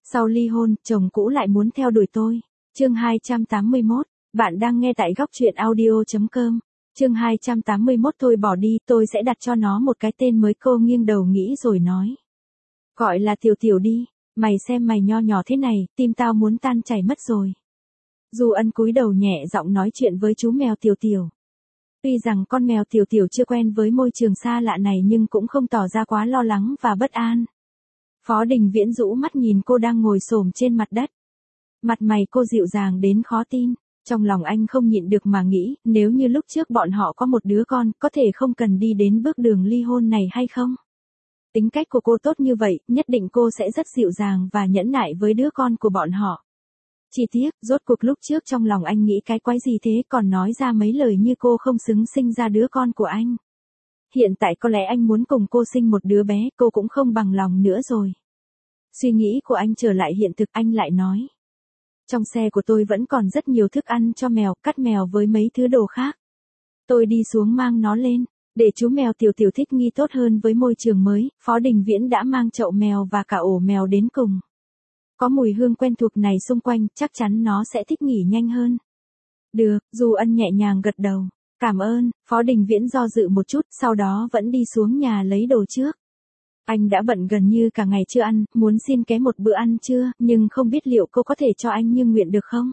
Sau ly hôn, chồng cũ lại muốn theo đuổi tôi. Chương 281, bạn đang nghe tại góc truyện audio.com. Chương 281 tôi bỏ đi, tôi sẽ đặt cho nó một cái tên mới. Cô nghiêng đầu nghĩ rồi nói. Gọi là Tiểu Tiểu đi, mày xem mày nho nhỏ thế này, tim tao muốn tan chảy mất rồi. Du Ân cúi đầu nhẹ giọng nói chuyện với chú mèo Tiểu Tiểu. Tuy rằng con mèo Tiểu Tiểu chưa quen với môi trường xa lạ này nhưng cũng không tỏ ra quá lo lắng và bất an. Phó Đình Viễn rũ mắt nhìn cô đang ngồi xổm trên mặt đất. Mặt mày cô dịu dàng đến khó tin. Trong lòng anh không nhịn được mà nghĩ, nếu như lúc trước bọn họ có một đứa con, có thể không cần đi đến bước đường ly hôn này hay không? Tính cách của cô tốt như vậy, nhất định cô sẽ rất dịu dàng và nhẫn nại với đứa con của bọn họ. Chỉ tiếc, rốt cuộc lúc trước trong lòng anh nghĩ cái quái gì thế còn nói ra mấy lời như cô không xứng sinh ra đứa con của anh. Hiện tại có lẽ anh muốn cùng cô sinh một đứa bé, cô cũng không bằng lòng nữa rồi. Suy nghĩ của anh trở lại hiện thực, anh lại nói. Trong xe của tôi vẫn còn rất nhiều thức ăn cho mèo, cắt mèo với mấy thứ đồ khác. Tôi đi xuống mang nó lên, để chú mèo Tiểu Tiểu thích nghi tốt hơn với môi trường mới. Phó Đình Viễn đã mang chậu mèo và cả ổ mèo đến cùng. Có mùi hương quen thuộc này xung quanh, chắc chắn nó sẽ thích nghỉ nhanh hơn. Được, Du Ân nhẹ nhàng gật đầu. Cảm ơn. Phó Đình Viễn do dự một chút, sau đó vẫn đi xuống nhà lấy đồ trước. Anh đã bận gần như cả ngày chưa ăn, muốn xin ké một bữa ăn trưa, nhưng không biết liệu cô có thể cho anh như nguyện được không?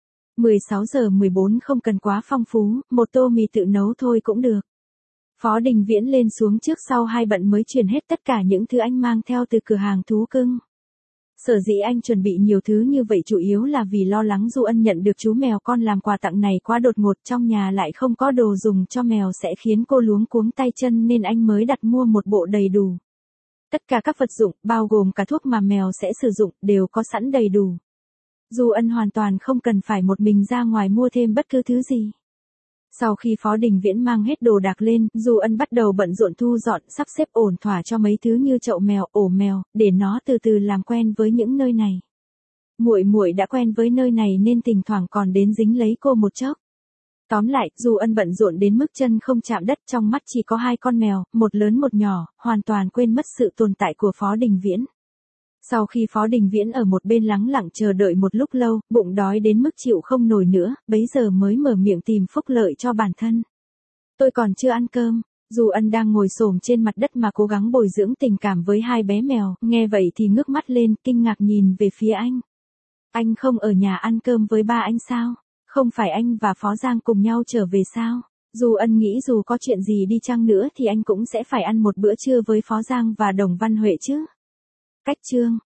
16 giờ 14 không cần quá phong phú, một tô mì tự nấu thôi cũng được. Phó Đình Viễn lên xuống trước sau hai bận mới chuyển hết tất cả những thứ anh mang theo từ cửa hàng thú cưng. Sở dĩ anh chuẩn bị nhiều thứ như vậy chủ yếu là vì lo lắng Du Ân nhận được chú mèo con làm quà tặng này quá đột ngột, trong nhà lại không có đồ dùng cho mèo sẽ khiến cô luống cuống tay chân nên anh mới đặt mua một bộ đầy đủ. Tất cả các vật dụng, bao gồm cả thuốc mà mèo sẽ sử dụng, đều có sẵn đầy đủ. Du Ân hoàn toàn không cần phải một mình ra ngoài mua thêm bất cứ thứ gì. Sau khi Phó Đình Viễn mang hết đồ đạc lên, Du Ân bắt đầu bận rộn thu dọn, sắp xếp ổn thỏa cho mấy thứ như chậu mèo, ổ mèo, để nó từ từ làm quen với những nơi này. Muội muội đã quen với nơi này nên thỉnh thoảng còn đến dính lấy cô một chốc. Tóm lại, Du Ân bận rộn đến mức chân không chạm đất, trong mắt chỉ có hai con mèo, một lớn một nhỏ, hoàn toàn quên mất sự tồn tại của Phó Đình Viễn. Sau khi Phó Đình Viễn ở một bên lắng lặng chờ đợi một lúc lâu, bụng đói đến mức chịu không nổi nữa, bấy giờ mới mở miệng tìm phúc lợi cho bản thân. Tôi còn chưa ăn cơm. Du Ân đang ngồi xổm trên mặt đất mà cố gắng bồi dưỡng tình cảm với hai bé mèo, nghe vậy thì ngước mắt lên, kinh ngạc nhìn về phía anh. Anh không ở nhà ăn cơm với ba anh sao? Không phải anh và Phó Giang cùng nhau trở về sao? Du Ân nghĩ dù có chuyện gì đi chăng nữa thì anh cũng sẽ phải ăn một bữa trưa với Phó Giang và Đồng Văn Huệ chứ. Cách chương.